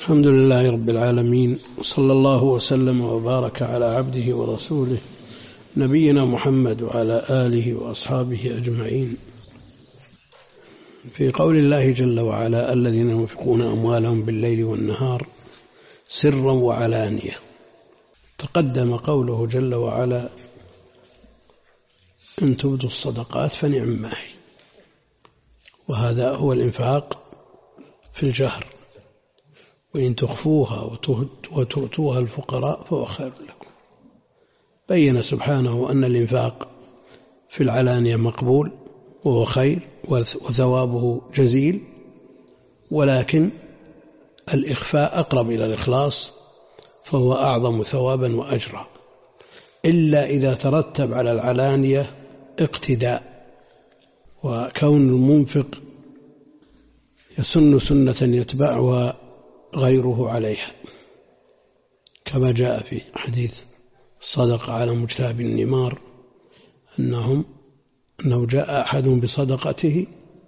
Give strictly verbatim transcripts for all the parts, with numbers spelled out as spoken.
الحمد لله رب العالمين، وصلى الله وسلم وبارك على عبده ورسوله نبينا محمد وعلى آله وأصحابه أجمعين. في قول الله جل وعلا: الذين ينفقون أموالهم بالليل والنهار سرا وعلانية. تقدم قوله جل وعلا: إن تبدوا الصدقات فنعم ما هي، وهذا هو الإنفاق في الجهر، وإن تخفوها وتؤتوها الفقراء فهو خير لكم. بين سبحانه أن الإنفاق في العلانية مقبول وهو خير وثوابه جزيل، ولكن الإخفاء أقرب إلى الإخلاص فهو أعظم ثوابا وأجرا، إلا إذا ترتب على العلانية اقتداء، وكون المنفق يسن سنة يتبعها غيره عليها، كما جاء في حديث الصدقة على مجتهب النمار أنهم أنه جاء أحد بصدقته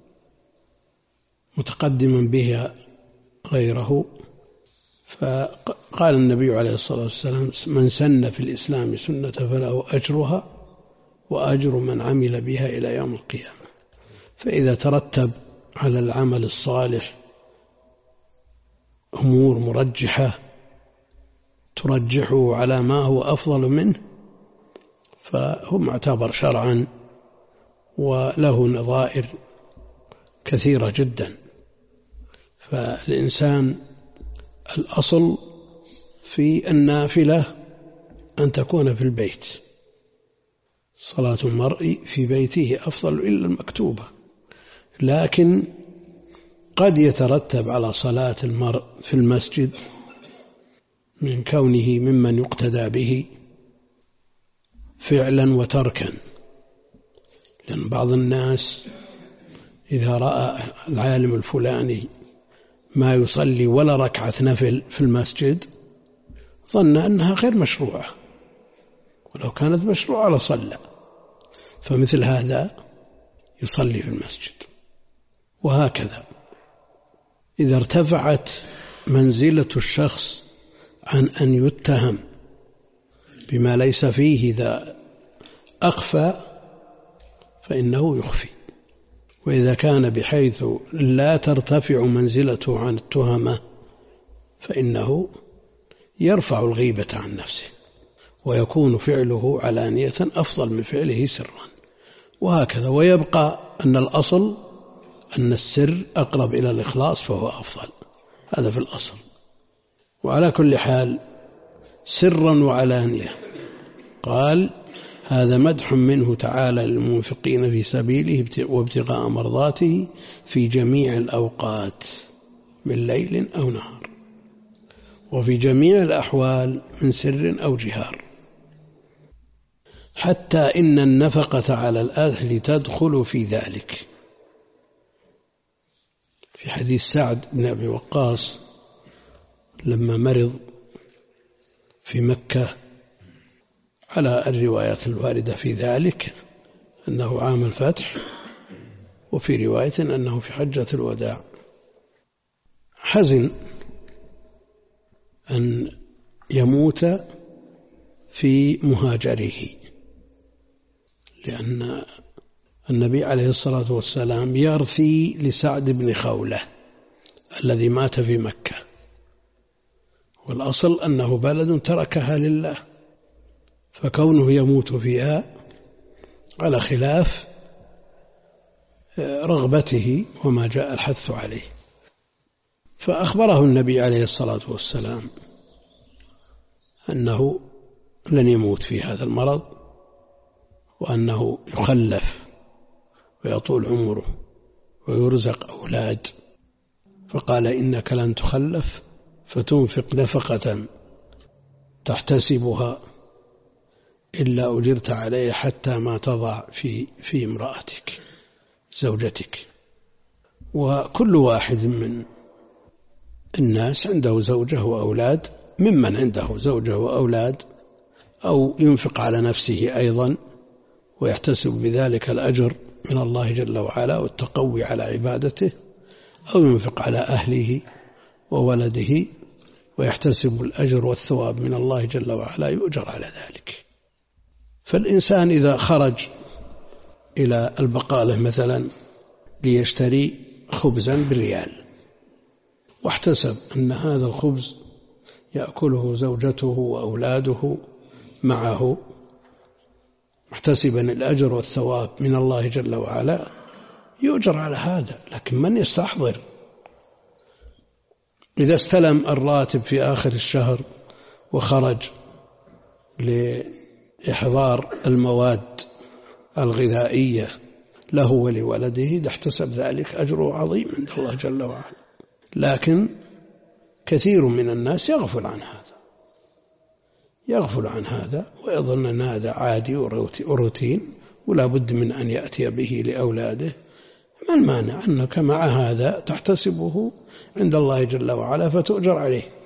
متقدما بها غيره، فقال النبي عليه الصلاة والسلام: من سن في الإسلام سنة فله أجرها وأجر من عمل بها إلى يوم القيامة. فإذا ترتب على العمل الصالح أمور مرجحة ترجحه على ما هو أفضل منه فهو معتبر شرعا، وله نظائر كثيرة جدا. فالإنسان الأصل في النافلة أن تكون في البيت، صلاة المرء في بيته أفضل إلا المكتوبة، لكن قد يترتب على صلاة المرء في المسجد من كونه ممن يقتدى به فعلا وتركا، لأن بعض الناس إذا رأى العالم الفلاني ما يصلي ولا ركعة نفل في المسجد ظن أنها غير مشروعة، ولو كانت مشروعة لصلى، فمثل هذا يصلي في المسجد. وهكذا إذا ارتفعت منزلة الشخص عن أن يتهم بما ليس فيه إذا أخفى فإنه يخفي، وإذا كان بحيث لا ترتفع منزلته عن التهمة فإنه يرفع الغيبة عن نفسه، ويكون فعله علانية أفضل من فعله سرا، وهكذا. ويبقى أن الأصل أن السر أقرب إلى الإخلاص فهو أفضل، هذا في الأصل. وعلى كل حال سرا وعلانية، قال: هذا مدح منه تعالى للمنفقين في سبيله وابتغاء مرضاته في جميع الأوقات من ليل أو نهار، وفي جميع الأحوال من سر أو جهار، حتى إن النفقة على الأهل تدخل في ذلك. في حديث سعد بن أبي وقاص لما مرض في مكة، على الروايات الواردة في ذلك أنه عام الفتح، وفي رواية أنه في حجة الوداع، حزن أن يموت في مهاجره، لأن النبي عليه الصلاة والسلام يرثي لسعد بن خولة الذي مات في مكة، والأصل أنه بلد تركها لله، فكونه يموت فيها على خلاف رغبته وما جاء الحث عليه. فأخبره النبي عليه الصلاة والسلام أنه لن يموت في هذا المرض، وأنه يخلف ويطول عمره ويرزق أولاد، فقال: إنك لن تخلف فتنفق نفقة تحتسبها إلا أجرت عليه حتى ما تضع في في امرأتك زوجتك. وكل واحد من الناس عنده زوجة وأولاد، ممن عنده زوجة وأولاد أو ينفق على نفسه أيضا ويحتسب بذلك الأجر من الله جل وعلا والتقوي على عبادته، أو ينفق على أهله وولده ويحتسب الأجر والثواب من الله جل وعلا يؤجر على ذلك. فالإنسان إذا خرج إلى البقالة مثلا ليشتري خبزا بريال واحتسب أن هذا الخبز يأكله زوجته وأولاده معه محتسبا الأجر والثواب من الله جل وعلا يؤجر على هذا. لكن من يستحضر إذا استلم الراتب في آخر الشهر وخرج لإحضار المواد الغذائية له ولولده احتسب ذلك أجره عظيم عند الله جل وعلا. لكن كثير من الناس يغفل عن هذا يغفل عن هذا ويظن أن هذا عادي وروتين ولا بد من أن يأتي به لأولاده. ما المانع أنك مع هذا تحتسبه عند الله جل وعلا فتؤجر عليه.